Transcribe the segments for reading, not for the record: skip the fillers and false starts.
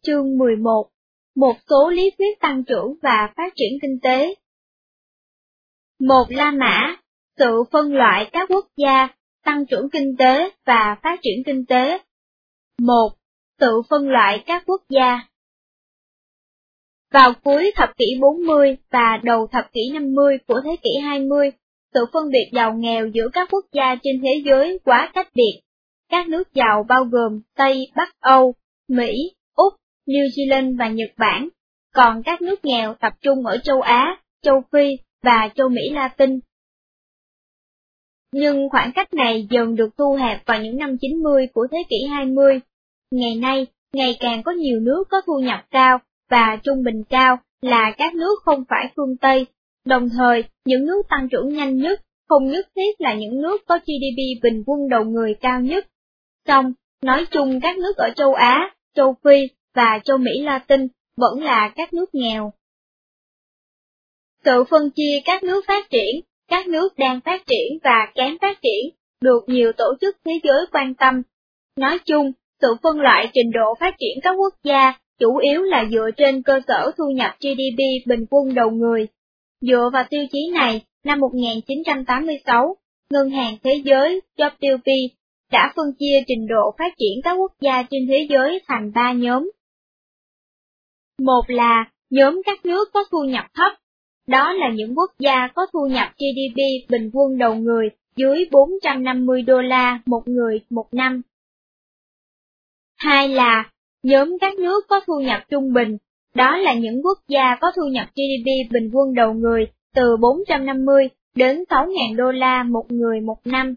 Chương 11. Một số lý thuyết tăng trưởng và phát triển kinh tế. Một La Mã, sự phân loại các quốc gia, tăng trưởng kinh tế và phát triển kinh tế. Một, tự phân loại các quốc gia. Vào cuối thập kỷ 40 và đầu thập kỷ 50 của thế kỷ 20, sự phân biệt giàu nghèo giữa các quốc gia trên thế giới quá cách biệt. Các nước giàu bao gồm Tây Bắc Âu, Mỹ, Úc, New Zealand và Nhật Bản, còn các nước nghèo tập trung ở châu Á, châu Phi và châu Mỹ Latin. Nhưng khoảng cách này dần được thu hẹp vào những năm 90 của thế kỷ 20. Ngày nay, ngày càng có nhiều nước có thu nhập cao và trung bình cao là các nước không phải phương Tây, đồng thời những nước tăng trưởng nhanh nhất không nhất thiết là những nước có GDP bình quân đầu người cao nhất. Song, nói chung các nước ở châu Á, châu Phi và châu Mỹ Latin vẫn là các nước nghèo. Sự phân chia các nước phát triển, các nước đang phát triển và kém phát triển được nhiều tổ chức thế giới quan tâm. Nói chung, sự phân loại trình độ phát triển các quốc gia chủ yếu là dựa trên cơ sở thu nhập GDP bình quân đầu người. Dựa vào tiêu chí này, năm 1986, Ngân hàng Thế giới WP đã phân chia trình độ phát triển các quốc gia trên thế giới thành 3 nhóm. Một là nhóm các nước có thu nhập thấp, đó là những quốc gia có thu nhập GDP bình quân đầu người dưới 450 đô la một người một năm. Hai là nhóm các nước có thu nhập trung bình, đó là những quốc gia có thu nhập GDP bình quân đầu người từ 450 đến 6.000 đô la một người một năm.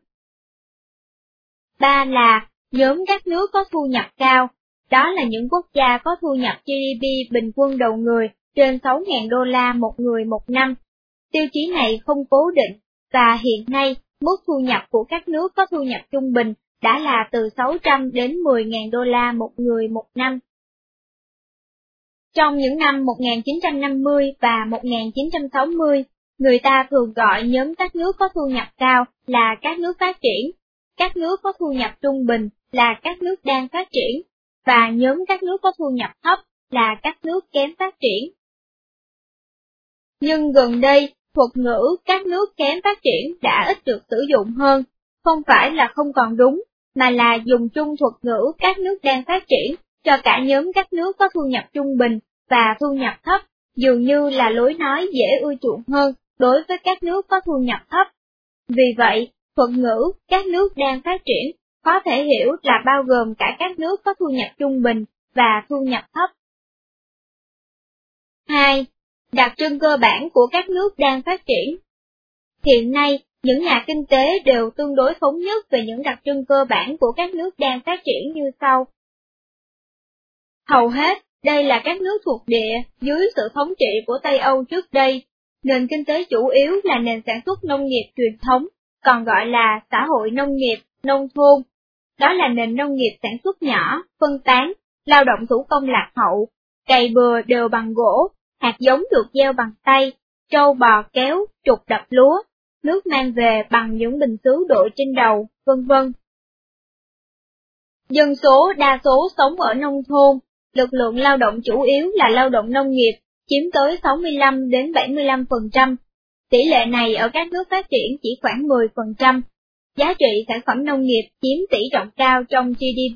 Ba là nhóm các nước có thu nhập cao, đó là những quốc gia có thu nhập GDP bình quân đầu người trên 6.000 đô la một người một năm. Tiêu chí này không cố định, và hiện nay, mức thu nhập của các nước có thu nhập trung bình đã là từ 600 đến 10.000 đô la một người một năm. Trong những năm 1950 và 1960, người ta thường gọi nhóm các nước có thu nhập cao là các nước phát triển, các nước có thu nhập trung bình là các nước đang phát triển, và nhóm các nước có thu nhập thấp là các nước kém phát triển. Nhưng gần đây, thuật ngữ các nước kém phát triển đã ít được sử dụng hơn, không phải là không còn đúng, mà là dùng chung thuật ngữ các nước đang phát triển cho cả nhóm các nước có thu nhập trung bình và thu nhập thấp, dường như là lối nói dễ ưa chuộng hơn đối với các nước có thu nhập thấp. Vì vậy, thuật ngữ các nước đang phát triển có thể hiểu là bao gồm cả các nước có thu nhập trung bình và thu nhập thấp. 2. Đặc trưng cơ bản của các nước đang phát triển. Hiện nay, những nhà kinh tế đều tương đối thống nhất về những đặc trưng cơ bản của các nước đang phát triển như sau. Hầu hết, đây là các nước thuộc địa dưới sự thống trị của Tây Âu trước đây. Nền kinh tế chủ yếu là nền sản xuất nông nghiệp truyền thống, còn gọi là xã hội nông nghiệp, nông thôn. Đó là nền nông nghiệp sản xuất nhỏ, phân tán, lao động thủ công lạc hậu, cày bừa đều bằng gỗ, hạt giống được gieo bằng tay, trâu bò kéo, trục đập lúa, nước mang về bằng những bình sứ đội trên đầu, vân vân. Dân số đa số sống ở nông thôn, lực lượng lao động chủ yếu là lao động nông nghiệp, chiếm tới 65 đến 75%. Tỷ lệ này ở các nước phát triển chỉ khoảng 10%. Giá trị sản phẩm nông nghiệp chiếm tỷ trọng cao trong GDP.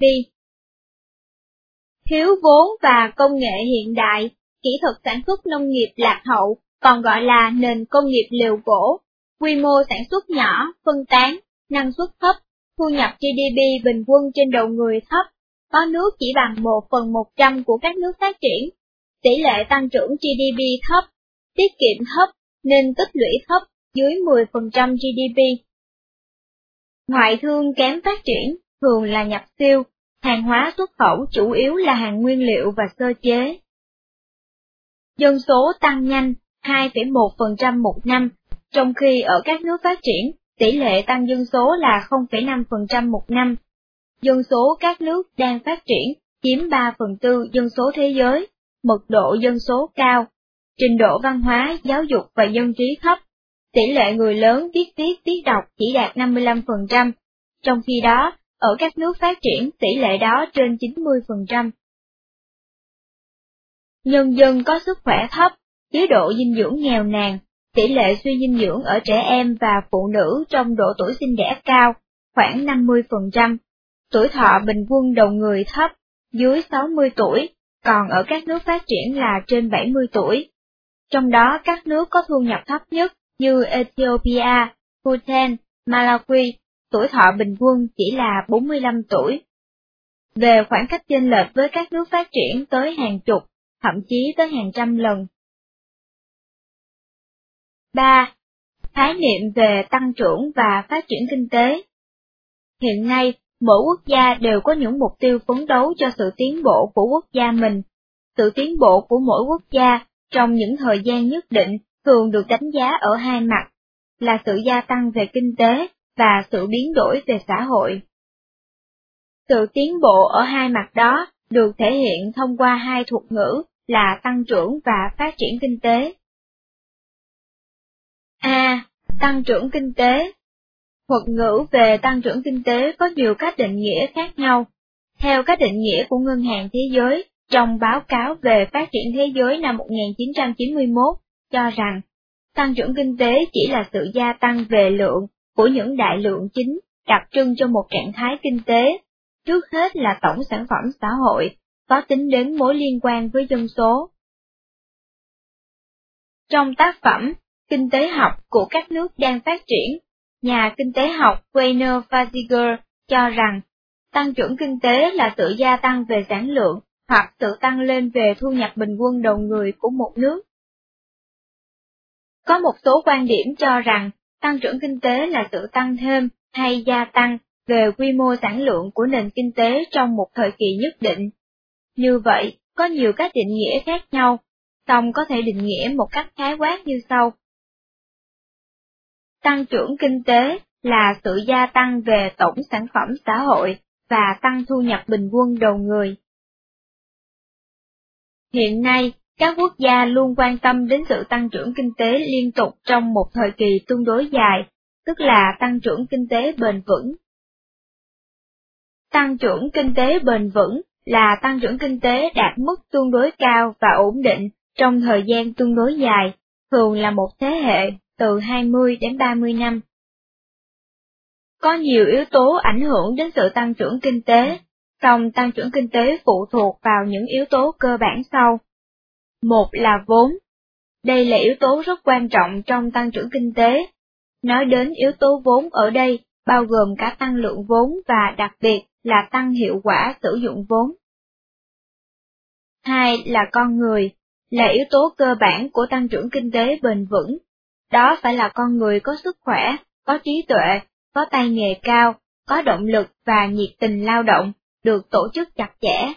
Thiếu vốn và công nghệ hiện đại, kỹ thuật sản xuất nông nghiệp lạc hậu, còn gọi là nền công nghiệp liều gỗ, quy mô sản xuất nhỏ, phân tán, năng suất thấp, thu nhập GDP bình quân trên đầu người thấp, có nước chỉ bằng 1/100 của các nước phát triển, tỷ lệ tăng trưởng GDP thấp, tiết kiệm thấp, nên tích lũy thấp, dưới 10% GDP. Ngoại thương kém phát triển, thường là nhập siêu, hàng hóa xuất khẩu chủ yếu là hàng nguyên liệu và sơ chế. Dân số tăng nhanh, 2,1% một năm, trong khi ở các nước phát triển, tỷ lệ tăng dân số là 0,5% một năm. Dân số các nước đang phát triển chiếm 3/4 dân số thế giới, mật độ dân số cao, trình độ văn hóa, giáo dục và dân trí thấp, tỷ lệ người lớn biết viết biết đọc chỉ đạt 55%, trong khi đó, ở các nước phát triển tỷ lệ đó trên 90%. Nhân dân có sức khỏe thấp, chế độ dinh dưỡng nghèo nàn, tỷ lệ suy dinh dưỡng ở trẻ em và phụ nữ trong độ tuổi sinh đẻ cao, khoảng 50%, tuổi thọ bình quân đầu người thấp, dưới 60 tuổi, còn ở các nước phát triển là trên 70 tuổi. Trong đó các nước có thu nhập thấp nhất như Ethiopia, Bhutan, Malawi, tuổi thọ bình quân chỉ là 45 tuổi. Về khoảng cách chênh lệch với các nước phát triển tới hàng chục, thậm chí tới hàng trăm lần. 3. Khái niệm về tăng trưởng và phát triển kinh tế. Hiện nay, mỗi quốc gia đều có những mục tiêu phấn đấu cho sự tiến bộ của quốc gia mình. Sự tiến bộ của mỗi quốc gia trong những thời gian nhất định thường được đánh giá ở hai mặt, là sự gia tăng về kinh tế và sự biến đổi về xã hội. Sự tiến bộ ở hai mặt đó được thể hiện thông qua hai thuật ngữ là tăng trưởng và phát triển kinh tế. A. Tăng trưởng kinh tế. Thuật ngữ về tăng trưởng kinh tế có nhiều cách định nghĩa khác nhau. Theo các định nghĩa của Ngân hàng Thế giới, trong báo cáo về phát triển thế giới năm 1991, cho rằng, tăng trưởng kinh tế chỉ là sự gia tăng về lượng của những đại lượng chính đặc trưng cho một trạng thái kinh tế, trước hết là tổng sản phẩm xã hội, có tính đến mối liên quan với dân số. Trong tác phẩm Kinh tế học của các nước đang phát triển, nhà kinh tế học Werner Fasiger cho rằng, tăng trưởng kinh tế là sự gia tăng về sản lượng hoặc sự tăng lên về thu nhập bình quân đầu người của một nước. Có một số quan điểm cho rằng, tăng trưởng kinh tế là sự tăng thêm hay gia tăng về quy mô sản lượng của nền kinh tế trong một thời kỳ nhất định. Như vậy, có nhiều cách định nghĩa khác nhau, song có thể định nghĩa một cách khái quát như sau. Tăng trưởng kinh tế là sự gia tăng về tổng sản phẩm xã hội và tăng thu nhập bình quân đầu người. Hiện nay, các quốc gia luôn quan tâm đến sự tăng trưởng kinh tế liên tục trong một thời kỳ tương đối dài, tức là tăng trưởng kinh tế bền vững. Tăng trưởng kinh tế bền vững là tăng trưởng kinh tế đạt mức tương đối cao và ổn định trong thời gian tương đối dài, thường là một thế hệ, từ 20 đến 30 năm. Có nhiều yếu tố ảnh hưởng đến sự tăng trưởng kinh tế, song tăng trưởng kinh tế phụ thuộc vào những yếu tố cơ bản sau. Một là vốn. Đây là yếu tố rất quan trọng trong tăng trưởng kinh tế. Nói đến yếu tố vốn ở đây, bao gồm cả tăng lượng vốn và đặc biệt là tăng hiệu quả sử dụng vốn. Hai là con người, là yếu tố cơ bản của tăng trưởng kinh tế bền vững. Đó phải là con người có sức khỏe, có trí tuệ, có tay nghề cao, có động lực và nhiệt tình lao động, được tổ chức chặt chẽ.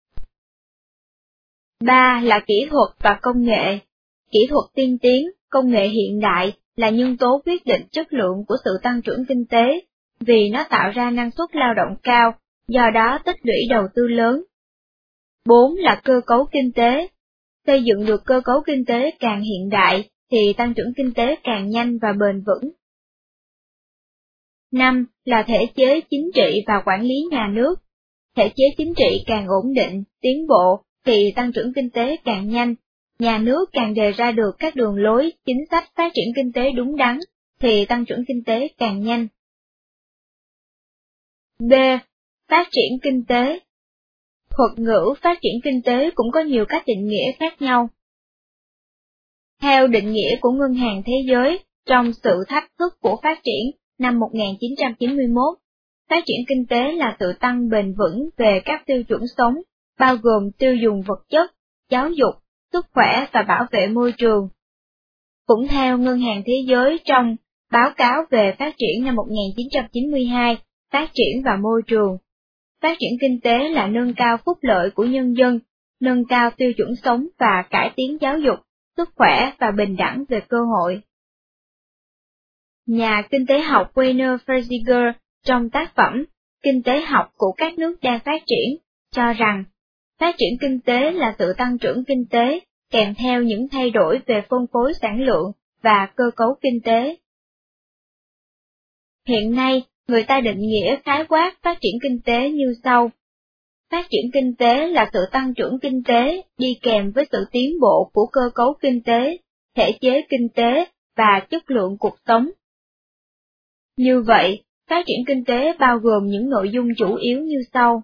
Ba là kỹ thuật và công nghệ. Kỹ thuật tiên tiến, công nghệ hiện đại là nhân tố quyết định chất lượng của sự tăng trưởng kinh tế, vì nó tạo ra năng suất lao động cao, do đó tích lũy đầu tư lớn. 4 là cơ cấu kinh tế. Xây dựng được cơ cấu kinh tế càng hiện đại, thì tăng trưởng kinh tế càng nhanh và bền vững. 5 là thể chế chính trị và quản lý nhà nước. Thể chế chính trị càng ổn định, tiến bộ, thì tăng trưởng kinh tế càng nhanh. Nhà nước càng đề ra được các đường lối, chính sách phát triển kinh tế đúng đắn, thì tăng trưởng kinh tế càng nhanh. B. Phát triển kinh tế. Thuật ngữ phát triển kinh tế cũng có nhiều cách định nghĩa khác nhau. Theo định nghĩa của Ngân hàng Thế giới, trong Sự thách thức của phát triển năm 1991, phát triển kinh tế là sự tăng bền vững về các tiêu chuẩn sống, bao gồm tiêu dùng vật chất, giáo dục, sức khỏe và bảo vệ môi trường. Cũng theo Ngân hàng Thế giới trong Báo cáo về phát triển năm 1992, Phát triển và môi trường, phát triển kinh tế là nâng cao phúc lợi của nhân dân, nâng cao tiêu chuẩn sống và cải tiến giáo dục, sức khỏe và bình đẳng về cơ hội. Nhà kinh tế học Werner Fasiger trong tác phẩm Kinh tế học của các nước đang phát triển cho rằng, phát triển kinh tế là sự tăng trưởng kinh tế kèm theo những thay đổi về phân phối sản lượng và cơ cấu kinh tế. Hiện nay, người ta định nghĩa khái quát phát triển kinh tế như sau. Phát triển kinh tế là sự tăng trưởng kinh tế đi kèm với sự tiến bộ của cơ cấu kinh tế, thể chế kinh tế và chất lượng cuộc sống. Như vậy, phát triển kinh tế bao gồm những nội dung chủ yếu như sau.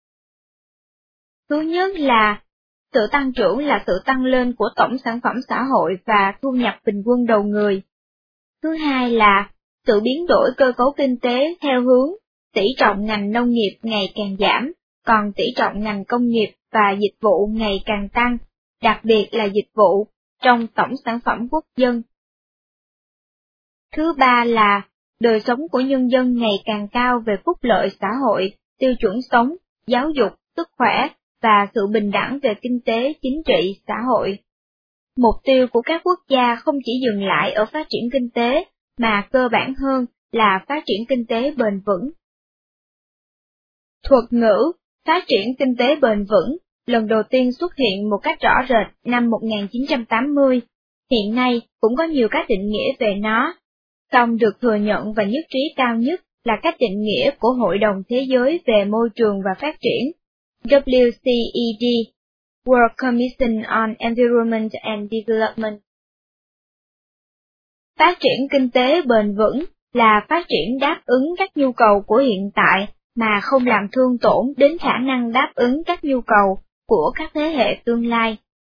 Thứ nhất là, sự tăng trưởng là sự tăng lên của tổng sản phẩm xã hội và thu nhập bình quân đầu người. Thứ hai là, sự biến đổi cơ cấu kinh tế theo hướng tỷ trọng ngành nông nghiệp ngày càng giảm, còn tỷ trọng ngành công nghiệp và dịch vụ ngày càng tăng, đặc biệt là dịch vụ, trong tổng sản phẩm quốc dân. Thứ ba là, đời sống của nhân dân ngày càng cao về phúc lợi xã hội, tiêu chuẩn sống, giáo dục, sức khỏe và sự bình đẳng về kinh tế, chính trị, xã hội. Mục tiêu của các quốc gia không chỉ dừng lại ở phát triển kinh tế, mà cơ bản hơn là phát triển kinh tế bền vững. Thuật ngữ phát triển kinh tế bền vững lần đầu tiên xuất hiện một cách rõ rệt năm 1980, hiện nay cũng có nhiều cách định nghĩa về nó, song được thừa nhận và nhất trí cao nhất là cách định nghĩa của Hội đồng Thế giới về Môi trường và Phát triển, WCED, World Commission on Environment and Development. Phát triển kinh tế bền vững là phát triển đáp ứng các nhu cầu của hiện tại mà không làm thương tổn đến khả năng đáp ứng các nhu cầu của các thế hệ tương lai.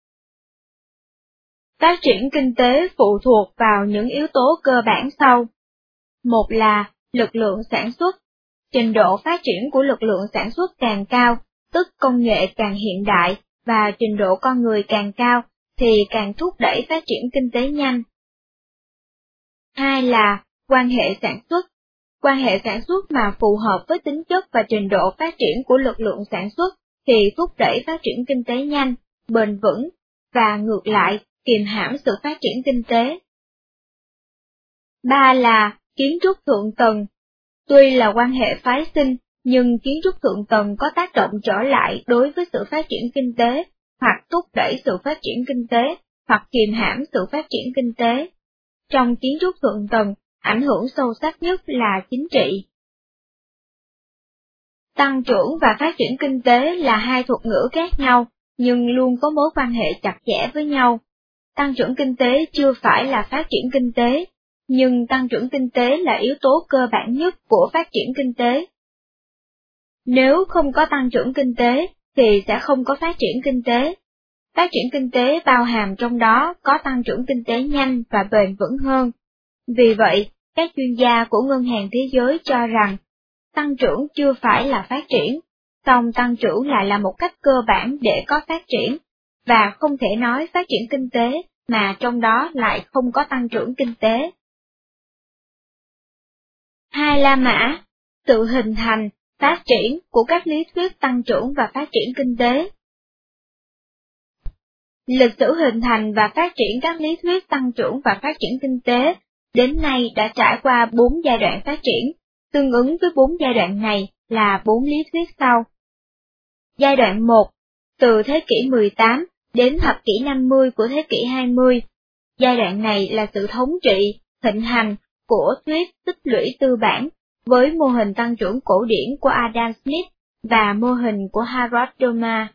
Phát triển kinh tế phụ thuộc vào những yếu tố cơ bản sau. Một là lực lượng sản xuất. Trình độ phát triển của lực lượng sản xuất càng cao, tức công nghệ càng hiện đại, và trình độ con người càng cao, thì càng thúc đẩy phát triển kinh tế nhanh. Hai là quan hệ sản xuất. Quan hệ sản xuất mà phù hợp với tính chất và trình độ phát triển của lực lượng sản xuất thì thúc đẩy phát triển kinh tế nhanh, bền vững, và ngược lại, kiềm hãm sự phát triển kinh tế. Ba là kiến trúc thượng tầng. Tuy là quan hệ phái sinh, nhưng kiến trúc thượng tầng có tác động trở lại đối với sự phát triển kinh tế, hoặc thúc đẩy sự phát triển kinh tế, hoặc kiềm hãm sự phát triển kinh tế. Trong kiến trúc thượng tầng, ảnh hưởng sâu sắc nhất là chính trị. Tăng trưởng và phát triển kinh tế là hai thuật ngữ khác nhau, nhưng luôn có mối quan hệ chặt chẽ với nhau. Tăng trưởng kinh tế chưa phải là phát triển kinh tế, nhưng tăng trưởng kinh tế là yếu tố cơ bản nhất của phát triển kinh tế. Nếu không có tăng trưởng kinh tế, thì sẽ không có phát triển kinh tế. Phát triển kinh tế bao hàm trong đó có tăng trưởng kinh tế nhanh và bền vững hơn. Vì vậy, các chuyên gia của Ngân hàng Thế giới cho rằng, tăng trưởng chưa phải là phát triển, song tăng trưởng lại là một cách cơ bản để có phát triển, và không thể nói phát triển kinh tế mà trong đó lại không có tăng trưởng kinh tế. Hai La Mã, sự hình thành, phát triển của các lý thuyết tăng trưởng và phát triển kinh tế. Lịch sử hình thành và phát triển các lý thuyết tăng trưởng và phát triển kinh tế đến nay đã trải qua 4 giai đoạn phát triển, tương ứng với 4 giai đoạn này là 4 lý thuyết sau. Giai đoạn 1, từ thế kỷ 18 đến thập kỷ 50 của thế kỷ 20. Giai đoạn này là sự thống trị, thịnh hành của thuyết tích lũy tư bản, với mô hình tăng trưởng cổ điển của Adam Smith và mô hình của Harold Doma.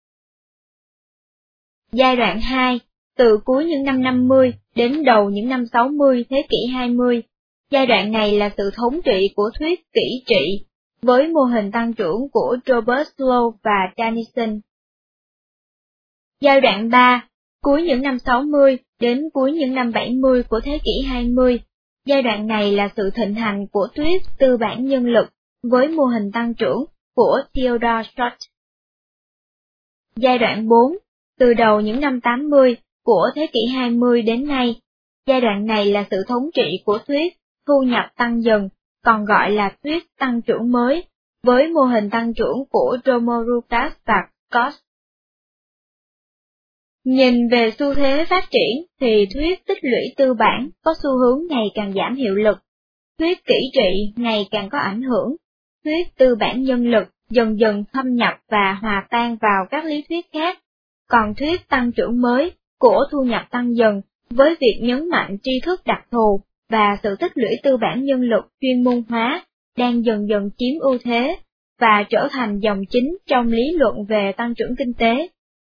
Giai đoạn 2, từ cuối những năm 50 đến đầu những năm 60 thế kỷ 20. Giai đoạn này là sự thống trị của thuyết kỷ trị, với mô hình tăng trưởng của Robert Slow và Danielson. Giai đoạn 3, cuối những năm 60 đến cuối những năm 70 của thế kỷ 20. Giai đoạn này là sự thịnh hành của thuyết tư bản nhân lực, với mô hình tăng trưởng của Theodore Schwartz. Giai đoạn 4, từ đầu những năm 80 của thế kỷ 20 đến nay. Giai đoạn này là sự thống trị của thuyết thu nhập tăng dần, còn gọi là thuyết tăng trưởng mới, với mô hình tăng trưởng của Domorukas và Scott. Nhìn về xu thế phát triển thì thuyết tích lũy tư bản có xu hướng ngày càng giảm hiệu lực, thuyết kỷ trị ngày càng có ảnh hưởng, thuyết tư bản nhân lực dần dần thâm nhập và hòa tan vào các lý thuyết khác, còn thuyết tăng trưởng mới của thu nhập tăng dần với việc nhấn mạnh tri thức đặc thù và sự tích lũy tư bản nhân lực chuyên môn hóa đang dần dần chiếm ưu thế, và trở thành dòng chính trong lý luận về tăng trưởng kinh tế.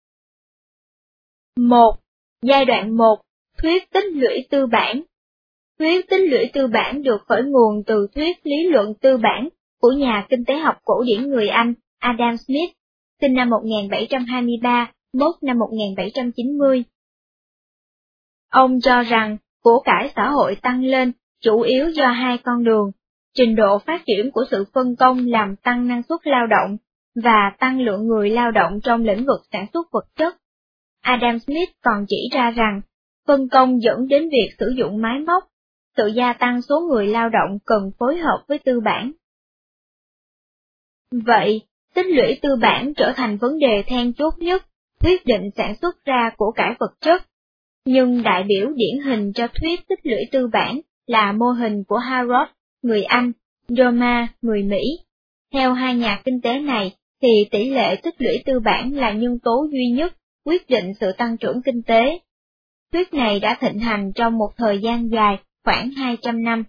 1. Giai đoạn 1. Thuyết tích lũy tư bản. Thuyết tích lũy tư bản được khởi nguồn từ thuyết lý luận tư bản của nhà kinh tế học cổ điển người Anh Adam Smith, sinh năm 1723, mất năm 1790. Ông cho rằng của cải xã hội tăng lên chủ yếu do hai con đường: trình độ phát triển của sự phân công làm tăng năng suất lao động, và tăng lượng người lao động trong lĩnh vực sản xuất vật chất. Adam Smith còn chỉ ra rằng, phân công dẫn đến việc sử dụng máy móc, sự gia tăng số người lao động cần phối hợp với tư bản. Vậy, tích lũy tư bản trở thành vấn đề then chốt nhất, quyết định sản xuất ra của cải vật chất. Nhưng đại biểu điển hình cho thuyết tích lũy tư bản là mô hình của Harrod, người Anh, Roma, người Mỹ. Theo hai nhà kinh tế này, thì tỷ lệ tích lũy tư bản là nhân tố duy nhất quyết định sự tăng trưởng kinh tế. Thuyết này đã thịnh hành trong một thời gian dài, khoảng 200 năm.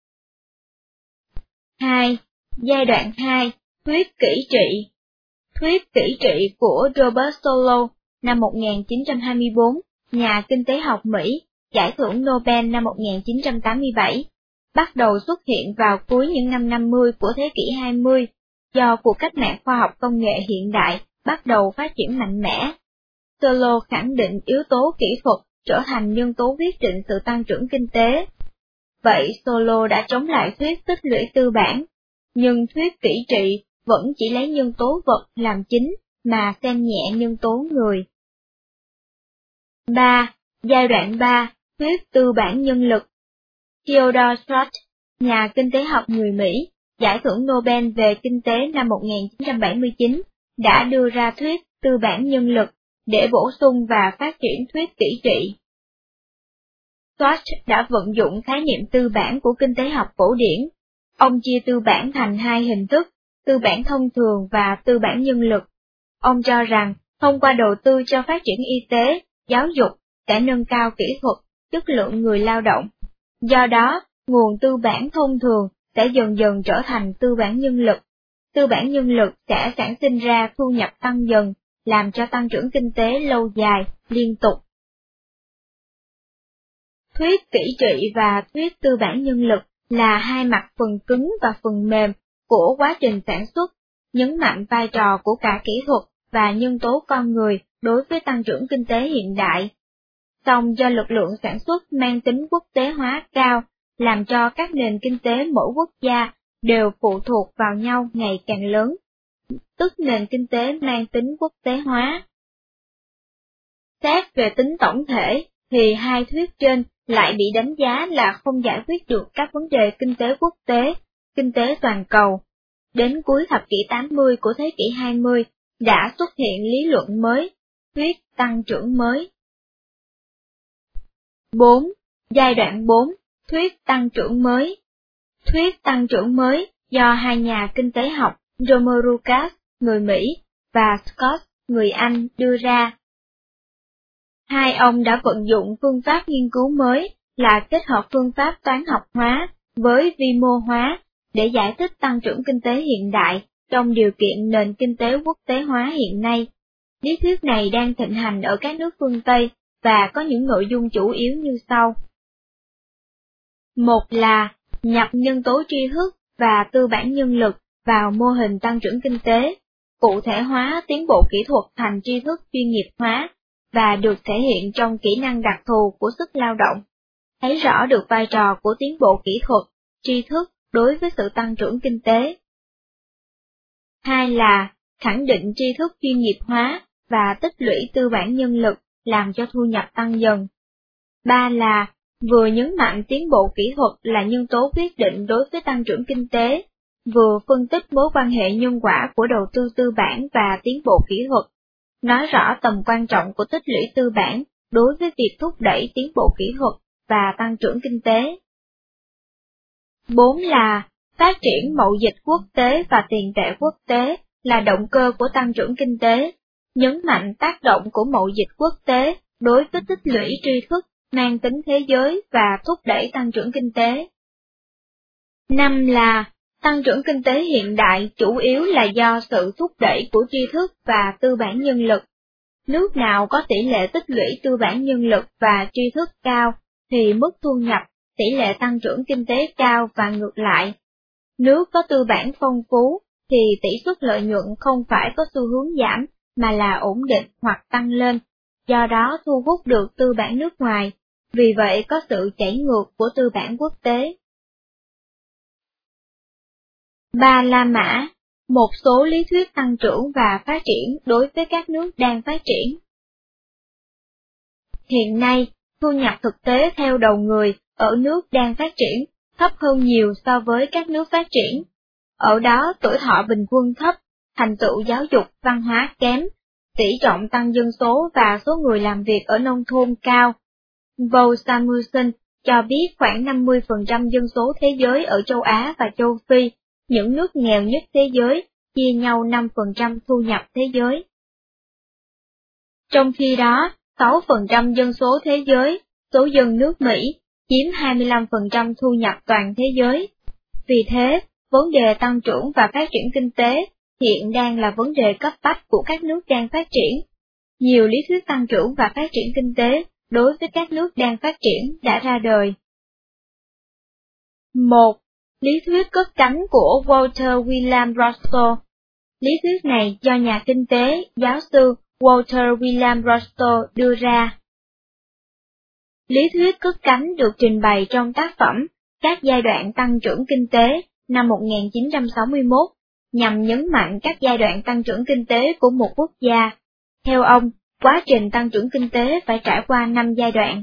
2. Giai đoạn 2. Thuyết kỹ trị. Thuyết kỹ trị của Robert Solow, năm 1924, nhà kinh tế học Mỹ, giải thưởng Nobel năm 1987, bắt đầu xuất hiện vào cuối những năm 50 của thế kỷ 20, do cuộc cách mạng khoa học công nghệ hiện đại bắt đầu phát triển mạnh mẽ. Solow khẳng định yếu tố kỹ thuật trở thành nhân tố quyết định sự tăng trưởng kinh tế. Vậy Solow đã chống lại thuyết tích lũy tư bản, nhưng thuyết kỹ trị vẫn chỉ lấy nhân tố vật làm chính, mà xem nhẹ nhân tố người. 3. Giai đoạn 3. Thuyết tư bản nhân lực. Theodore Schwartz, nhà kinh tế học người Mỹ, giải thưởng Nobel về kinh tế năm 1979, đã đưa ra thuyết tư bản nhân lực để bổ sung và phát triển thuyết kỹ trị. Schwartz đã vận dụng khái niệm tư bản của kinh tế học cổ điển. Ông chia tư bản thành hai hình thức: tư bản thông thường và tư bản nhân lực. Ông cho rằng, thông qua đầu tư cho phát triển y tế, giáo dục, sẽ nâng cao kỹ thuật, chất lượng người lao động. Do đó, nguồn tư bản thông thường sẽ dần dần trở thành tư bản nhân lực. Tư bản nhân lực sẽ sản sinh ra thu nhập tăng dần, làm cho tăng trưởng kinh tế lâu dài, liên tục. Thuyết kỹ trị và thuyết tư bản nhân lực là hai mặt phần cứng và phần mềm của quá trình sản xuất, nhấn mạnh vai trò của cả kỹ thuật và nhân tố con người đối với tăng trưởng kinh tế hiện đại. Song do lực lượng sản xuất mang tính quốc tế hóa cao, làm cho các nền kinh tế mỗi quốc gia đều phụ thuộc vào nhau ngày càng lớn, tức nền kinh tế mang tính quốc tế hóa. Xét về tính tổng thể, thì hai thuyết trên lại bị đánh giá là không giải quyết được các vấn đề kinh tế quốc tế, kinh tế toàn cầu. Đến cuối thập kỷ 80 của thế kỷ 20, đã xuất hiện lý luận mới, thuyết tăng trưởng mới. 4. Giai đoạn 4. Thuyết tăng trưởng mới. Thuyết tăng trưởng mới do hai nhà kinh tế học Romer Lucas, người Mỹ, và Scott, người Anh đưa ra. Hai ông đã vận dụng phương pháp nghiên cứu mới là kết hợp phương pháp toán học hóa với vi mô hóa để giải thích tăng trưởng kinh tế hiện đại trong điều kiện nền kinh tế quốc tế hóa hiện nay. Lý thuyết này đang thịnh hành ở các nước phương Tây và có những nội dung chủ yếu như sau. Một là nhập nhân tố tri thức và tư bản nhân lực vào mô hình tăng trưởng kinh tế, cụ thể hóa tiến bộ kỹ thuật thành tri thức chuyên nghiệp hóa, và được thể hiện trong kỹ năng đặc thù của sức lao động. Thấy rõ được vai trò của tiến bộ kỹ thuật, tri thức đối với sự tăng trưởng kinh tế. Hai là khẳng định tri thức chuyên nghiệp hóa và tích lũy tư bản nhân lực làm cho thu nhập tăng dần. Ba là vừa nhấn mạnh tiến bộ kỹ thuật là nhân tố quyết định đối với tăng trưởng kinh tế, vừa phân tích mối quan hệ nhân quả của đầu tư tư bản và tiến bộ kỹ thuật, nói rõ tầm quan trọng của tích lũy tư bản đối với việc thúc đẩy tiến bộ kỹ thuật và tăng trưởng kinh tế. 4 là phát triển mậu dịch quốc tế và tiền tệ quốc tế là động cơ của tăng trưởng kinh tế, nhấn mạnh tác động của mậu dịch quốc tế đối với tích lũy tri thức mang tính thế giới và thúc đẩy tăng trưởng kinh tế. 5 là Tăng trưởng kinh tế hiện đại chủ yếu là do sự thúc đẩy của tri thức và tư bản nhân lực. Nước nào có tỷ lệ tích lũy tư bản nhân lực và tri thức cao, thì mức thu nhập, tỷ lệ tăng trưởng kinh tế cao và ngược lại. Nước có tư bản phong phú, thì tỷ suất lợi nhuận không phải có xu hướng giảm, mà là ổn định hoặc tăng lên, do đó thu hút được tư bản nước ngoài, vì vậy có sự chảy ngược của tư bản quốc tế. Ba La Mã, một số lý thuyết tăng trưởng và phát triển đối với các nước đang phát triển. Hiện nay, thu nhập thực tế theo đầu người ở nước đang phát triển thấp hơn nhiều so với các nước phát triển. Ở đó tuổi thọ bình quân thấp, thành tựu giáo dục, văn hóa kém, tỷ trọng tăng dân số và số người làm việc ở nông thôn cao. Paul Samuelson cho biết khoảng 50% dân số thế giới ở châu Á và châu Phi, những nước nghèo nhất thế giới, chia nhau 5% thu nhập thế giới. Trong khi đó, 6% dân số thế giới, số dân nước Mỹ, chiếm 25% thu nhập toàn thế giới. Vì thế, vấn đề tăng trưởng và phát triển kinh tế hiện đang là vấn đề cấp bách của các nước đang phát triển. Nhiều lý thuyết tăng trưởng và phát triển kinh tế đối với các nước đang phát triển đã ra đời. 1. Lý thuyết cất cánh của Walter William Rostow. Lý thuyết này do nhà kinh tế, giáo sư Walter William Rostow đưa ra. Lý thuyết cất cánh được trình bày trong tác phẩm Các giai đoạn tăng trưởng kinh tế năm 1961, nhằm nhấn mạnh các giai đoạn tăng trưởng kinh tế của một quốc gia. Theo ông, quá trình tăng trưởng kinh tế phải trải qua 5 giai đoạn.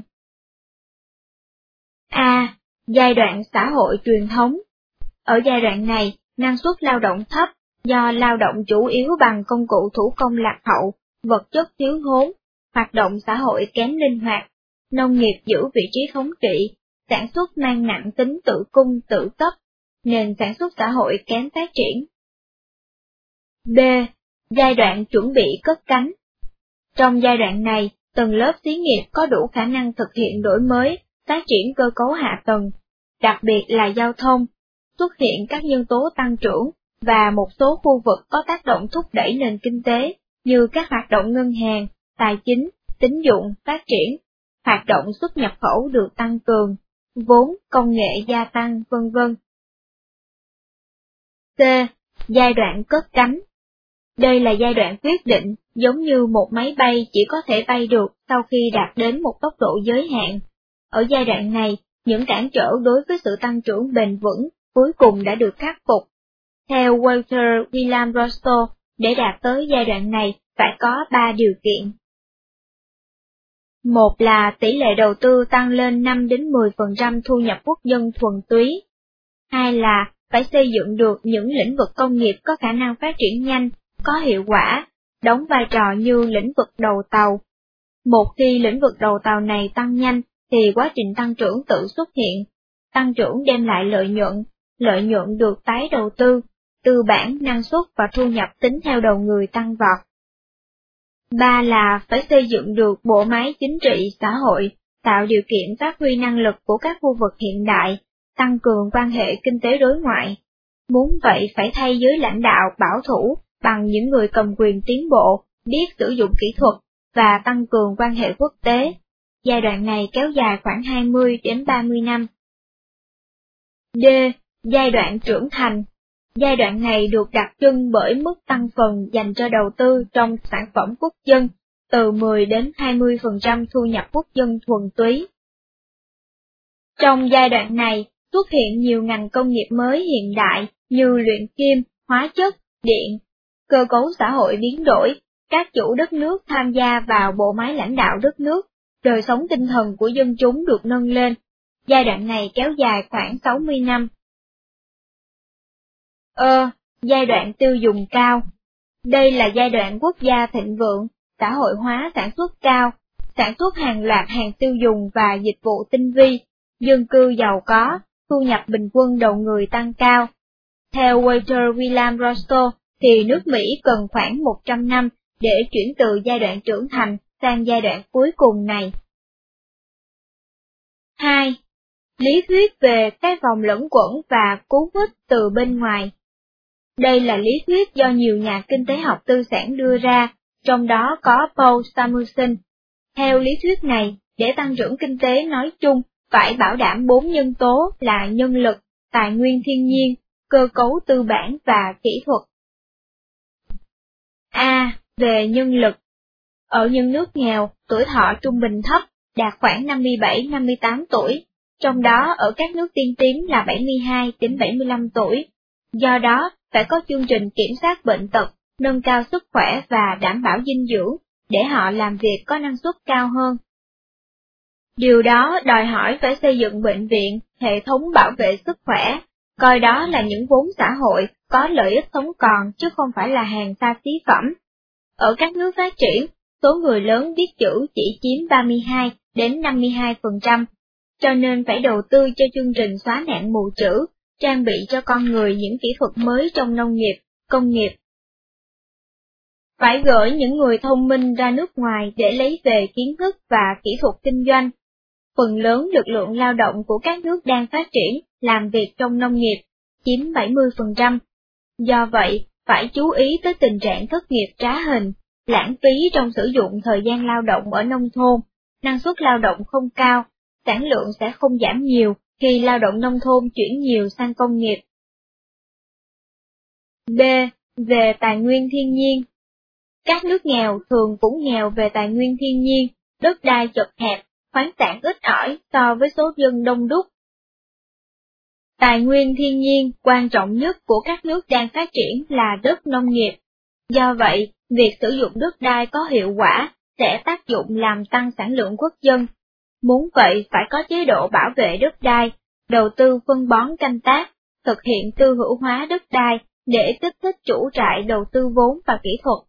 A. Giai đoạn xã hội truyền thống. Ở giai đoạn này, năng suất lao động thấp, do lao động chủ yếu bằng công cụ thủ công lạc hậu, vật chất thiếu thốn, hoạt động xã hội kém linh hoạt, nông nghiệp giữ vị trí thống trị, sản xuất mang nặng tính tự cung tự cấp, nền sản xuất xã hội kém phát triển. B. Giai đoạn chuẩn bị cất cánh. Trong giai đoạn này, tầng lớp xí nghiệp có đủ khả năng thực hiện đổi mới, phát triển cơ cấu hạ tầng, đặc biệt là giao thông, xuất hiện các nhân tố tăng trưởng, và một số khu vực có tác động thúc đẩy nền kinh tế, như các hoạt động ngân hàng, tài chính, tín dụng, phát triển, hoạt động xuất nhập khẩu được tăng cường, vốn, công nghệ gia tăng, vân vân. C. Giai đoạn cất cánh. Đây là giai đoạn quyết định, giống như một máy bay chỉ có thể bay được sau khi đạt đến một tốc độ giới hạn. Ở giai đoạn này, những cản trở đối với sự tăng trưởng bền vững cuối cùng đã được khắc phục. Theo Walter William Rostow, để đạt tới giai đoạn này phải có 3 điều kiện. Một là tỷ lệ đầu tư tăng lên 5-10% thu nhập quốc dân thuần túy. Hai là phải xây dựng được những lĩnh vực công nghiệp có khả năng phát triển nhanh, có hiệu quả, đóng vai trò như lĩnh vực đầu tàu. Một khi lĩnh vực đầu tàu này tăng nhanh, thì quá trình tăng trưởng tự xuất hiện. Tăng trưởng đem lại lợi nhuận được tái đầu tư, tư bản, năng suất và thu nhập tính theo đầu người tăng vọt. Ba là phải xây dựng được bộ máy chính trị, xã hội, tạo điều kiện phát huy năng lực của các khu vực hiện đại, tăng cường quan hệ kinh tế đối ngoại. Muốn vậy phải thay giới lãnh đạo bảo thủ bằng những người cầm quyền tiến bộ, biết sử dụng kỹ thuật, và tăng cường quan hệ quốc tế. Giai đoạn này kéo dài khoảng 20-30 năm. D. Giai đoạn trưởng thành. Giai đoạn này được đặc trưng bởi mức tăng phần dành cho đầu tư trong sản phẩm quốc dân, từ 10-20% thu nhập quốc dân thuần túy. Trong giai đoạn này, xuất hiện nhiều ngành công nghiệp mới hiện đại như luyện kim, hóa chất, điện. Cơ cấu xã hội biến đổi, các chủ đất nước tham gia vào bộ máy lãnh đạo đất nước, đời sống tinh thần của dân chúng được nâng lên. Giai đoạn này kéo dài khoảng 60 năm. Giai đoạn tiêu dùng cao. Đây là giai đoạn quốc gia thịnh vượng, xã hội hóa sản xuất cao, sản xuất hàng loạt hàng tiêu dùng và dịch vụ tinh vi, dân cư giàu có, thu nhập bình quân đầu người tăng cao. Theo Walter William Rostow, thì nước Mỹ cần khoảng 100 năm để chuyển từ giai đoạn trưởng thành sang giai đoạn cuối cùng này. 2. Lý thuyết về các vòng luẩn quẩn và cú hích từ bên ngoài. Đây là lý thuyết do nhiều nhà kinh tế học tư sản đưa ra, trong đó có Paul Samuelson. Theo lý thuyết này, để tăng trưởng kinh tế nói chung, phải bảo đảm 4 nhân tố là nhân lực, tài nguyên thiên nhiên, cơ cấu tư bản và kỹ thuật. A. Về nhân lực. Ở những nước nghèo, tuổi thọ trung bình thấp, đạt khoảng 57-58 tuổi, trong đó ở các nước tiên tiến là 72 đến 75 tuổi. Do đó, phải có chương trình kiểm soát bệnh tật, nâng cao sức khỏe và đảm bảo dinh dưỡng, để họ làm việc có năng suất cao hơn. Điều đó đòi hỏi phải xây dựng bệnh viện, hệ thống bảo vệ sức khỏe, coi đó là những vốn xã hội có lợi ích sống còn chứ không phải là hàng xa xí phẩm. Ở các nước phát triển, số người lớn biết chữ chỉ chiếm 32 đến 52%, cho nên phải đầu tư cho chương trình xóa nạn mù chữ, trang bị cho con người những kỹ thuật mới trong nông nghiệp, công nghiệp. Phải gửi những người thông minh ra nước ngoài để lấy về kiến thức và kỹ thuật kinh doanh. Phần lớn lực lượng lao động của các nước đang phát triển làm việc trong nông nghiệp, chiếm 70%. Do vậy, phải chú ý tới tình trạng thất nghiệp trá hình, lãng phí trong sử dụng thời gian lao động ở nông thôn, năng suất lao động không cao, sản lượng sẽ không giảm nhiều khi lao động nông thôn chuyển nhiều sang công nghiệp. B. Về tài nguyên thiên nhiên. Các nước nghèo thường cũng nghèo về tài nguyên thiên nhiên, đất đai chật hẹp, khoáng sản ít ỏi so với số dân đông đúc. Tài nguyên thiên nhiên quan trọng nhất của các nước đang phát triển là đất nông nghiệp. Do vậy, việc sử dụng đất đai có hiệu quả sẽ tác dụng làm tăng sản lượng quốc dân. Muốn vậy phải có chế độ bảo vệ đất đai, đầu tư phân bón canh tác, thực hiện tư hữu hóa đất đai để kích thích chủ trại đầu tư vốn và kỹ thuật.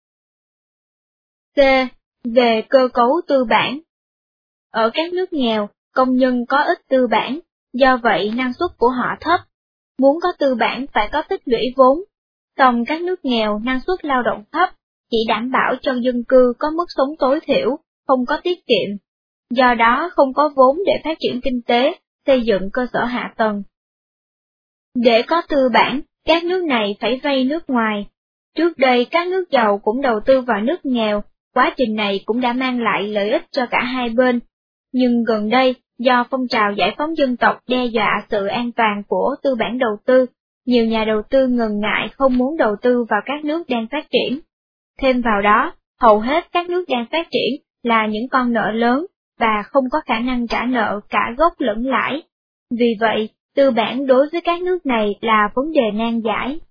C. Về cơ cấu tư bản. Ở các nước nghèo, công nhân có ít tư bản, do vậy năng suất của họ thấp. Muốn có tư bản phải có tích lũy vốn. Song các nước nghèo năng suất lao động thấp, chỉ đảm bảo cho dân cư có mức sống tối thiểu, không có tiết kiệm. Do đó không có vốn để phát triển kinh tế, xây dựng cơ sở hạ tầng. Để có tư bản, các nước này phải vay nước ngoài. Trước đây các nước giàu cũng đầu tư vào nước nghèo, quá trình này cũng đã mang lại lợi ích cho cả hai bên. Nhưng gần đây, do phong trào giải phóng dân tộc đe dọa sự an toàn của tư bản đầu tư, nhiều nhà đầu tư ngần ngại không muốn đầu tư vào các nước đang phát triển. Thêm vào đó, hầu hết các nước đang phát triển là những con nợ lớn, và không có khả năng trả nợ cả gốc lẫn lãi. Vì vậy, tư bản đối với các nước này là vấn đề nan giải.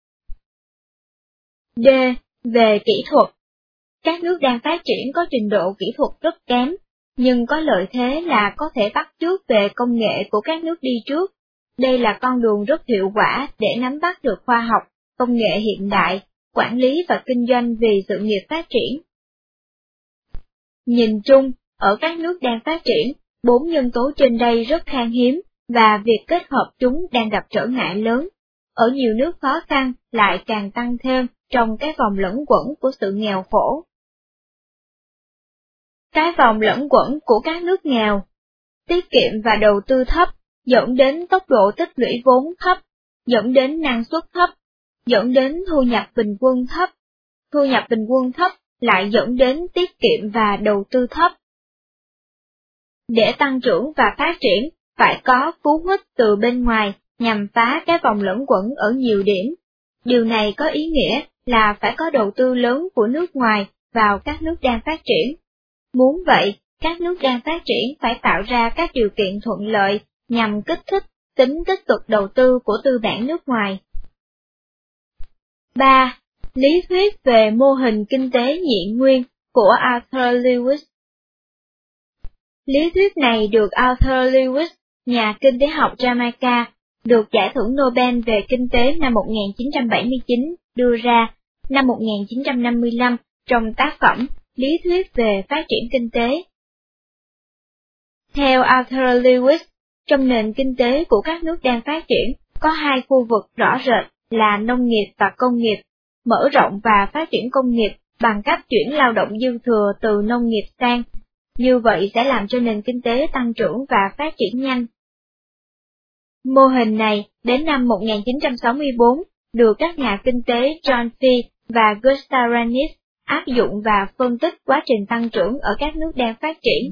D. Về kỹ thuật. Các nước đang phát triển có trình độ kỹ thuật rất kém, nhưng có lợi thế là có thể bắt chước về công nghệ của các nước đi trước. Đây là con đường rất hiệu quả để nắm bắt được khoa học, công nghệ hiện đại, quản lý và kinh doanh vì sự nghiệp phát triển. Nhìn chung, ở các nước đang phát triển, 4 nhân tố trên đây rất khan hiếm, và việc kết hợp chúng đang gặp trở ngại lớn. Ở nhiều nước khó khăn lại càng tăng thêm trong cái vòng luẩn quẩn của sự nghèo khổ. Cái vòng luẩn quẩn của các nước nghèo, tiết kiệm và đầu tư thấp, dẫn đến tốc độ tích lũy vốn thấp, dẫn đến năng suất thấp, dẫn đến thu nhập bình quân thấp. Thu nhập bình quân thấp lại dẫn đến tiết kiệm và đầu tư thấp. Để tăng trưởng và phát triển, phải có cú hích từ bên ngoài nhằm phá cái vòng luẩn quẩn ở nhiều điểm. Điều này có ý nghĩa là phải có đầu tư lớn của nước ngoài vào các nước đang phát triển. Muốn vậy, các nước đang phát triển phải tạo ra các điều kiện thuận lợi nhằm kích thích tính tích cực đầu tư của tư bản nước ngoài. 3. Lý thuyết về mô hình kinh tế nhị nguyên của Arthur Lewis. Lý thuyết này được Arthur Lewis, nhà kinh tế học Jamaica, được giải thưởng Nobel về kinh tế năm 1979 đưa ra. Năm 1955 trong tác phẩm Lý thuyết về phát triển kinh tế. Theo Arthur Lewis, trong nền kinh tế của các nước đang phát triển, có hai khu vực rõ rệt là nông nghiệp và công nghiệp, mở rộng và phát triển công nghiệp bằng cách chuyển lao động dư thừa từ nông nghiệp sang. Như vậy sẽ làm cho nền kinh tế tăng trưởng và phát triển nhanh. Mô hình này đến năm 1964 được các nhà kinh tế John Phi và Gustav Ranis áp dụng và phân tích quá trình tăng trưởng ở các nước đang phát triển.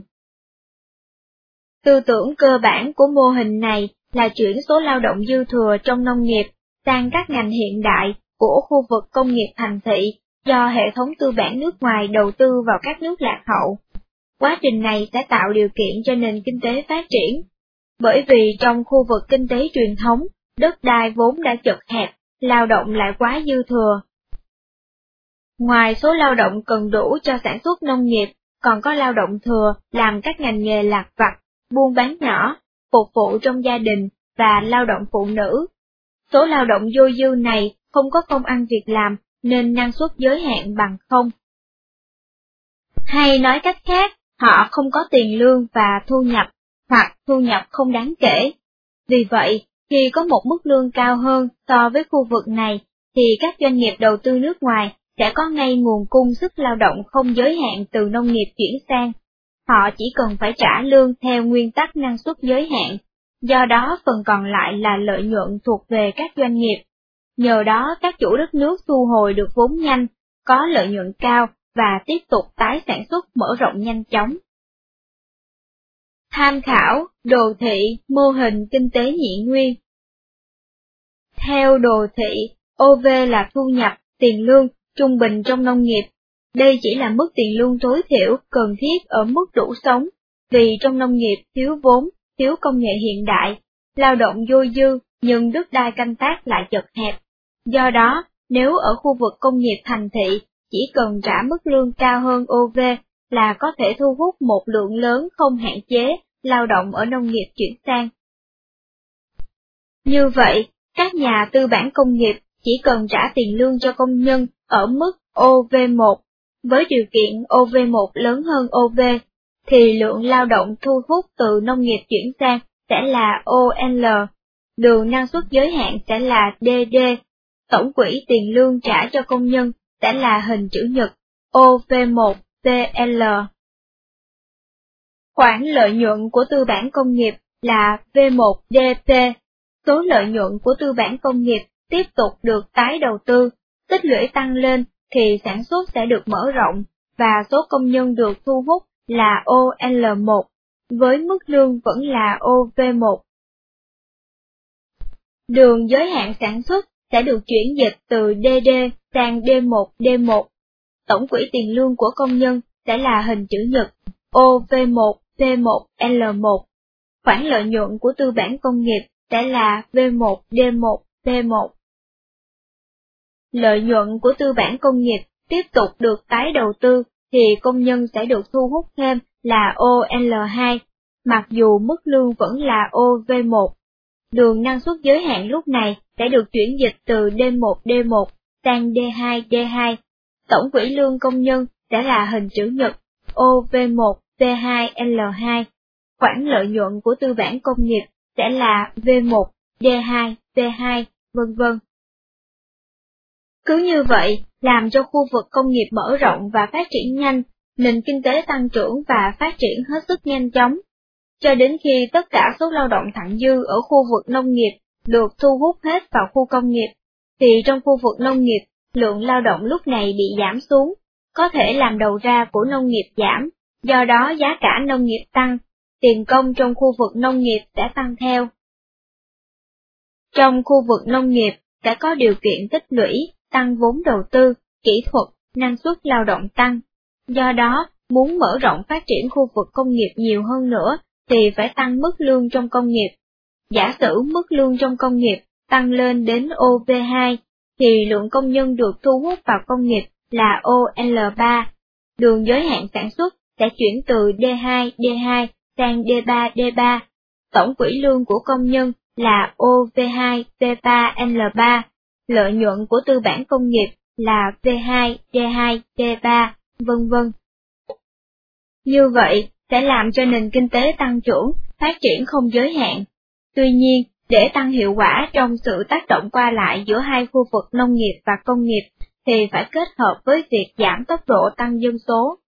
Tư tưởng cơ bản của mô hình này là chuyển số lao động dư thừa trong nông nghiệp sang các ngành hiện đại của khu vực công nghiệp thành thị do hệ thống tư bản nước ngoài đầu tư vào các nước lạc hậu. Quá trình này sẽ tạo điều kiện cho nền kinh tế phát triển, bởi vì trong khu vực kinh tế truyền thống, đất đai vốn đã chật hẹp, lao động lại quá dư thừa. Ngoài số lao động cần đủ cho sản xuất nông nghiệp, còn có lao động thừa làm các ngành nghề lặt vặt, buôn bán nhỏ, phục vụ trong gia đình và lao động phụ nữ. Số lao động dôi dư này không có công ăn việc làm nên năng suất giới hạn bằng không. Hay nói cách khác, họ không có tiền lương và thu nhập, hoặc thu nhập không đáng kể. Vì vậy, khi có một mức lương cao hơn so với khu vực này, thì các doanh nghiệp đầu tư nước ngoài sẽ có ngay nguồn cung sức lao động không giới hạn từ nông nghiệp chuyển sang. Họ chỉ cần phải trả lương theo nguyên tắc năng suất giới hạn, do đó phần còn lại là lợi nhuận thuộc về các doanh nghiệp. Nhờ đó các chủ đất nước thu hồi được vốn nhanh, có lợi nhuận cao và tiếp tục tái sản xuất mở rộng nhanh chóng. Tham khảo, đồ thị, mô hình kinh tế nhị nguyên. Theo đồ thị, OV là thu nhập, tiền lương, trung bình trong nông nghiệp. Đây chỉ là mức tiền lương tối thiểu cần thiết ở mức đủ sống, vì trong nông nghiệp thiếu vốn, thiếu công nghệ hiện đại, lao động dôi dư nhưng đất đai canh tác lại chật hẹp. Do đó, nếu ở khu vực công nghiệp thành thị, chỉ cần trả mức lương cao hơn OV là có thể thu hút một lượng lớn không hạn chế lao động ở nông nghiệp chuyển sang. Như vậy, các nhà tư bản công nghiệp chỉ cần trả tiền lương cho công nhân ở mức OV1, với điều kiện OV1 lớn hơn OV, thì lượng lao động thu hút từ nông nghiệp chuyển sang sẽ là OL, đường năng suất giới hạn sẽ là DD, tổng quỹ tiền lương trả cho công nhân sẽ là hình chữ nhật OV1PL. Khoản lợi nhuận của tư bản công nghiệp là V1DP, số lợi nhuận của tư bản công nghiệp tiếp tục được tái đầu tư, tích lũy tăng lên thì sản xuất sẽ được mở rộng, và số công nhân được thu hút là OL1, với mức lương vẫn là OV1. Đường giới hạn sản xuất sẽ được chuyển dịch từ DD sang D1D1. Tổng quỹ tiền lương của công nhân sẽ là hình chữ nhật OV1P1L1. Khoản lợi nhuận của tư bản công nghiệp sẽ là V1D1P1. Lợi nhuận của tư bản công nghiệp tiếp tục được tái đầu tư thì công nhân sẽ được thu hút thêm là OL2, mặc dù mức lương vẫn là OV1. Đường năng suất giới hạn lúc này sẽ được chuyển dịch từ D1D1 sang D2D2. Tổng quỹ lương công nhân sẽ là hình chữ nhật OV1P2L2. Khoản lợi nhuận của tư bản công nghiệp sẽ là V1, D2, P2, vân vân. Cứ như vậy, làm cho khu vực công nghiệp mở rộng và phát triển nhanh, nền kinh tế tăng trưởng và phát triển hết sức nhanh chóng. Cho đến khi tất cả số lao động thặng dư ở khu vực nông nghiệp được thu hút hết vào khu công nghiệp, thì trong khu vực nông nghiệp, lượng lao động lúc này bị giảm xuống, có thể làm đầu ra của nông nghiệp giảm, do đó giá cả nông nghiệp tăng, tiền công trong khu vực nông nghiệp sẽ tăng theo. Trong khu vực nông nghiệp sẽ có điều kiện tích lũy, tăng vốn đầu tư, kỹ thuật, năng suất lao động tăng. Do đó, muốn mở rộng phát triển khu vực công nghiệp nhiều hơn nữa, thì phải tăng mức lương trong công nghiệp. Giả sử mức lương trong công nghiệp tăng lên đến OV2, thì lượng công nhân được thu hút vào công nghiệp là OL3. Đường giới hạn sản xuất sẽ chuyển từ D2D2 sang D3D3. Tổng quỹ lương của công nhân là OV2P3L3. Lợi nhuận của tư bản công nghiệp là V2, D2, D3, vân vân. Như vậy, sẽ làm cho nền kinh tế tăng trưởng, phát triển không giới hạn. Tuy nhiên, để tăng hiệu quả trong sự tác động qua lại giữa hai khu vực nông nghiệp và công nghiệp, thì phải kết hợp với việc giảm tốc độ tăng dân số.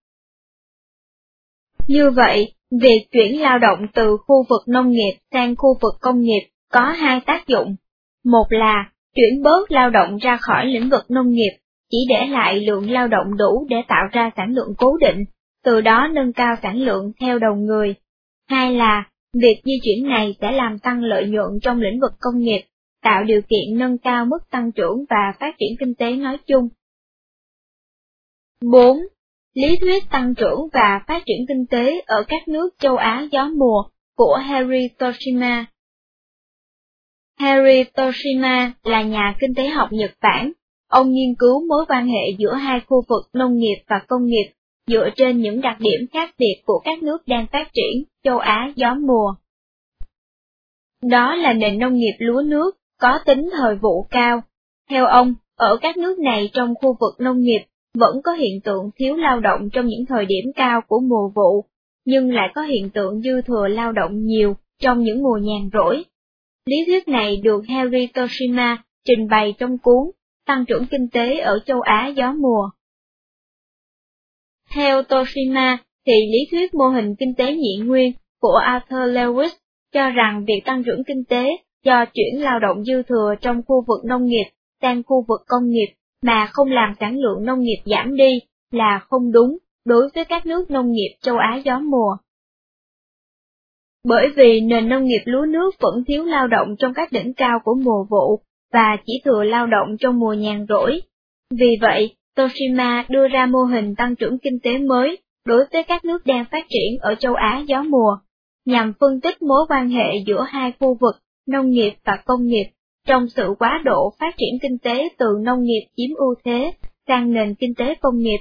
Như vậy, việc chuyển lao động từ khu vực nông nghiệp sang khu vực công nghiệp có hai tác dụng. Một là chuyển bớt lao động ra khỏi lĩnh vực nông nghiệp, chỉ để lại lượng lao động đủ để tạo ra sản lượng cố định, từ đó nâng cao sản lượng theo đầu người. Hai là, việc di chuyển này sẽ làm tăng lợi nhuận trong lĩnh vực công nghiệp, tạo điều kiện nâng cao mức tăng trưởng và phát triển kinh tế nói chung. 4. Lý thuyết tăng trưởng và phát triển kinh tế ở các nước châu Á gió mùa của Harry Toshima. Harry Toshima là nhà kinh tế học Nhật Bản. Ông nghiên cứu mối quan hệ giữa hai khu vực nông nghiệp và công nghiệp dựa trên những đặc điểm khác biệt của các nước đang phát triển châu Á gió mùa. Đó là nền nông nghiệp lúa nước, có tính thời vụ cao. Theo ông, ở các nước này trong khu vực nông nghiệp vẫn có hiện tượng thiếu lao động trong những thời điểm cao của mùa vụ, nhưng lại có hiện tượng dư thừa lao động nhiều trong những mùa nhàn rỗi. Lý thuyết này được Harry Toshima trình bày trong cuốn Tăng trưởng kinh tế ở châu Á gió mùa. Theo Toshima, thì lý thuyết mô hình kinh tế nhị nguyên của Arthur Lewis cho rằng việc tăng trưởng kinh tế do chuyển lao động dư thừa trong khu vực nông nghiệp sang khu vực công nghiệp mà không làm sản lượng nông nghiệp giảm đi là không đúng đối với các nước nông nghiệp châu Á gió mùa. Bởi vì nền nông nghiệp lúa nước vẫn thiếu lao động trong các đỉnh cao của mùa vụ, và chỉ thừa lao động trong mùa nhàn rỗi. Vì vậy, Toshima đưa ra mô hình tăng trưởng kinh tế mới đối với các nước đang phát triển ở châu Á gió mùa, nhằm phân tích mối quan hệ giữa hai khu vực nông nghiệp và công nghiệp trong sự quá độ phát triển kinh tế từ nông nghiệp chiếm ưu thế sang nền kinh tế công nghiệp.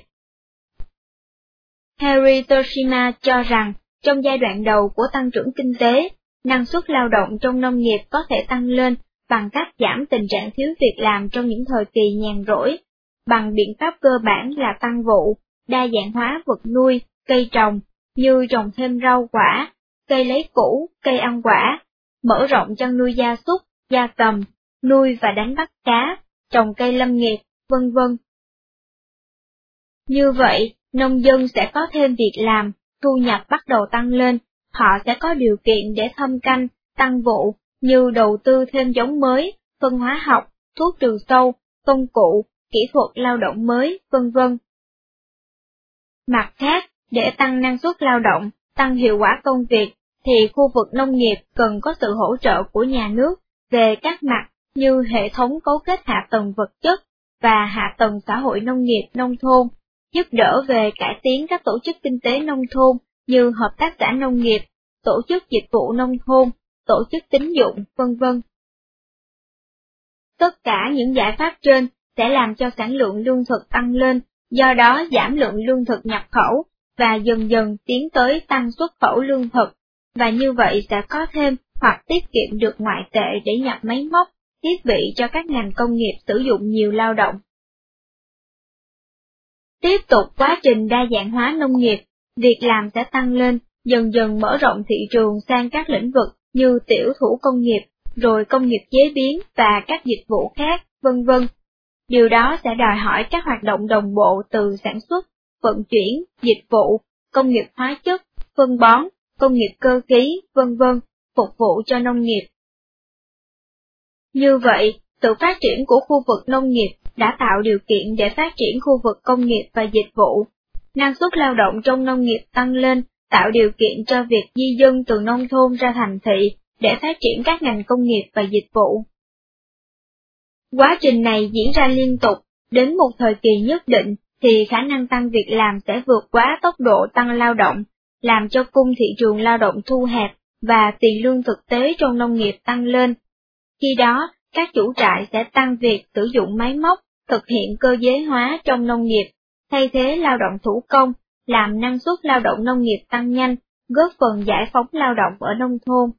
Harry Toshima cho rằng, trong giai đoạn đầu của tăng trưởng kinh tế, năng suất lao động trong nông nghiệp có thể tăng lên bằng cách giảm tình trạng thiếu việc làm trong những thời kỳ nhàn rỗi, bằng biện pháp cơ bản là tăng vụ, đa dạng hóa vật nuôi, cây trồng, như trồng thêm rau quả, cây lấy củ, cây ăn quả, mở rộng chăn nuôi gia súc, gia cầm, nuôi và đánh bắt cá, trồng cây lâm nghiệp, vân vân. Như vậy, nông dân sẽ có thêm việc làm, thu nhập bắt đầu tăng lên, họ sẽ có điều kiện để thâm canh, tăng vụ, như đầu tư thêm giống mới, phân hóa học, thuốc trừ sâu, công cụ, kỹ thuật lao động mới, vân vân. Mặt khác, để tăng năng suất lao động, tăng hiệu quả công việc, thì khu vực nông nghiệp cần có sự hỗ trợ của nhà nước về các mặt như hệ thống cấu kết hạ tầng vật chất và hạ tầng xã hội nông nghiệp nông thôn, giúp đỡ về cải tiến các tổ chức kinh tế nông thôn như hợp tác xã nông nghiệp, tổ chức dịch vụ nông thôn, tổ chức tín dụng, vân vân. Tất cả những giải pháp trên sẽ làm cho sản lượng lương thực tăng lên, do đó giảm lượng lương thực nhập khẩu, và dần dần tiến tới tăng xuất khẩu lương thực, và như vậy sẽ có thêm hoặc tiết kiệm được ngoại tệ để nhập máy móc, thiết bị cho các ngành công nghiệp sử dụng nhiều lao động. Tiếp tục quá trình đa dạng hóa nông nghiệp, việc làm sẽ tăng lên, dần dần mở rộng thị trường sang các lĩnh vực như tiểu thủ công nghiệp, rồi công nghiệp chế biến và các dịch vụ khác, vân vân. Điều đó sẽ đòi hỏi các hoạt động đồng bộ từ sản xuất, vận chuyển, dịch vụ, công nghiệp hóa chất, phân bón, công nghiệp cơ khí, vân vân, phục vụ cho nông nghiệp. Như vậy, sự phát triển của khu vực nông nghiệp đã tạo điều kiện để phát triển khu vực công nghiệp và dịch vụ. Năng suất lao động trong nông nghiệp tăng lên, tạo điều kiện cho việc di dân từ nông thôn ra thành thị để phát triển các ngành công nghiệp và dịch vụ. Quá trình này diễn ra liên tục, đến một thời kỳ nhất định thì khả năng tăng việc làm sẽ vượt quá tốc độ tăng lao động, làm cho cung thị trường lao động thu hẹp và tiền lương thực tế trong nông nghiệp tăng lên. Khi đó, các chủ trại sẽ tăng việc sử dụng máy móc, thực hiện cơ giới hóa trong nông nghiệp, thay thế lao động thủ công, làm năng suất lao động nông nghiệp tăng nhanh, góp phần giải phóng lao động ở nông thôn.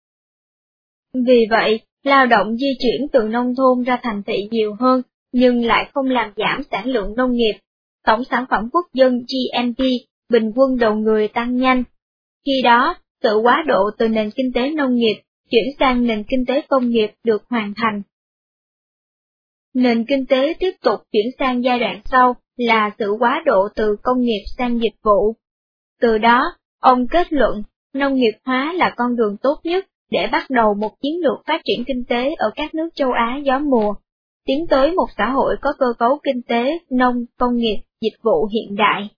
Vì vậy, lao động di chuyển từ nông thôn ra thành thị nhiều hơn, nhưng lại không làm giảm sản lượng nông nghiệp. Tổng sản phẩm quốc dân GNP, bình quân đầu người tăng nhanh. Khi đó, sự quá độ từ nền kinh tế nông nghiệp chuyển sang nền kinh tế công nghiệp được hoàn thành. Nền kinh tế tiếp tục chuyển sang giai đoạn sau là sự quá độ từ công nghiệp sang dịch vụ. Từ đó, ông kết luận, nông nghiệp hóa là con đường tốt nhất để bắt đầu một chiến lược phát triển kinh tế ở các nước châu Á gió mùa, tiến tới một xã hội có cơ cấu kinh tế, nông, công nghiệp, dịch vụ hiện đại.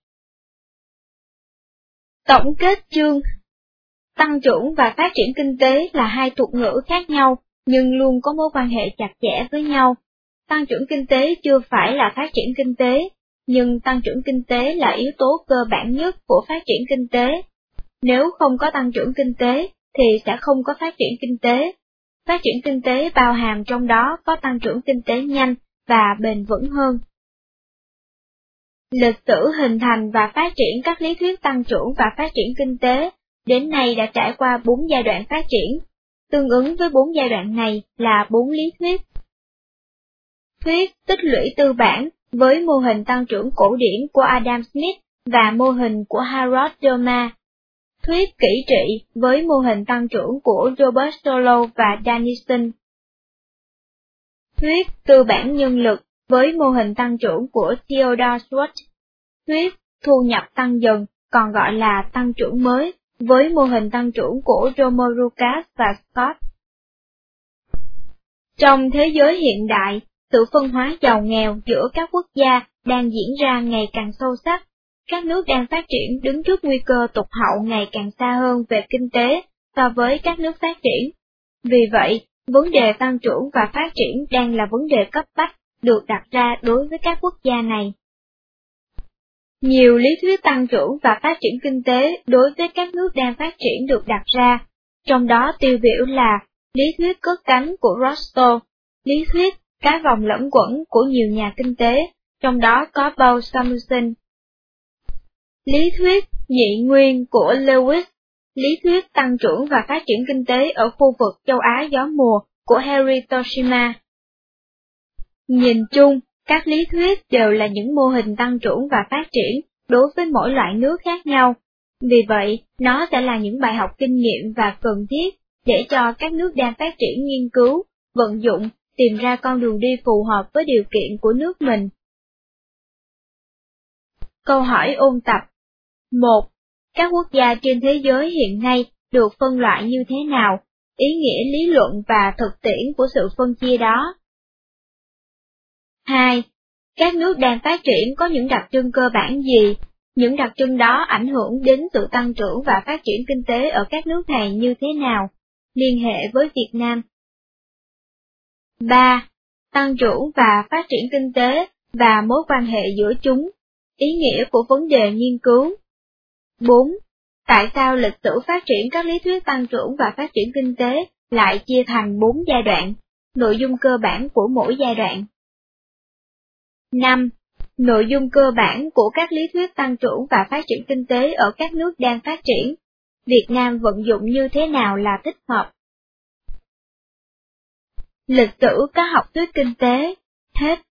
Tổng kết chương. Tăng trưởng và phát triển kinh tế là hai thuật ngữ khác nhau, nhưng luôn có mối quan hệ chặt chẽ với nhau. Tăng trưởng kinh tế chưa phải là phát triển kinh tế, nhưng tăng trưởng kinh tế là yếu tố cơ bản nhất của phát triển kinh tế. Nếu không có tăng trưởng kinh tế, thì sẽ không có phát triển kinh tế. Phát triển kinh tế bao hàm trong đó có tăng trưởng kinh tế nhanh và bền vững hơn. Lịch sử hình thành và phát triển các lý thuyết tăng trưởng và phát triển kinh tế đến nay đã trải qua 4 giai đoạn phát triển. Tương ứng với 4 giai đoạn này là 4 lý thuyết. Thuyết tích lũy tư bản với mô hình tăng trưởng cổ điển của Adam Smith và mô hình của Harold Dorma. Thuyết kỹ trị với mô hình tăng trưởng của Robert Solow và Danielson. Thuyết tư bản nhân lực với mô hình tăng trưởng của Theodore Schwartz. Thuyết thu nhập tăng dần, còn gọi là tăng trưởng mới, với mô hình tăng trưởng của Romo Lucas và Scott. Trong thế giới hiện đại, sự phân hóa giàu nghèo giữa các quốc gia đang diễn ra ngày càng sâu sắc. Các nước đang phát triển đứng trước nguy cơ tụt hậu ngày càng xa hơn về kinh tế so với các nước phát triển. Vì vậy, vấn đề tăng trưởng và phát triển đang là vấn đề cấp bách được đặt ra đối với các quốc gia này. Nhiều lý thuyết tăng trưởng và phát triển kinh tế đối với các nước đang phát triển được đặt ra, trong đó tiêu biểu là lý thuyết cất cánh của Rostow, lý thuyết cái vòng lẫn quẩn của nhiều nhà kinh tế, trong đó có Paul Samuelson, lý thuyết nhị nguyên của Lewis, lý thuyết tăng trưởng và phát triển kinh tế ở khu vực châu Á gió mùa của Harry Toshima. Nhìn chung, các lý thuyết đều là những mô hình tăng trưởng và phát triển đối với mỗi loại nước khác nhau. Vì vậy, nó sẽ là những bài học kinh nghiệm và cần thiết để cho các nước đang phát triển nghiên cứu, vận dụng, tìm ra con đường đi phù hợp với điều kiện của nước mình. Câu hỏi ôn tập. 1. Các quốc gia trên thế giới hiện nay được phân loại như thế nào? Ý nghĩa lý luận và thực tiễn của sự phân chia đó. 2. Các nước đang phát triển có những đặc trưng cơ bản gì? Những đặc trưng đó ảnh hưởng đến sự tăng trưởng và phát triển kinh tế ở các nước này như thế nào? Liên hệ với Việt Nam. 3. Tăng trưởng và phát triển kinh tế và mối quan hệ giữa chúng. Ý nghĩa của vấn đề nghiên cứu. 4. Tại sao lịch sử phát triển các lý thuyết tăng trưởng và phát triển kinh tế lại chia thành 4 giai đoạn? Nội dung cơ bản của mỗi giai đoạn. 5. Nội dung cơ bản của các lý thuyết tăng trưởng và phát triển kinh tế ở các nước đang phát triển. Việt Nam vận dụng như thế nào là thích hợp? Lịch sử các học thuyết kinh tế. Hết.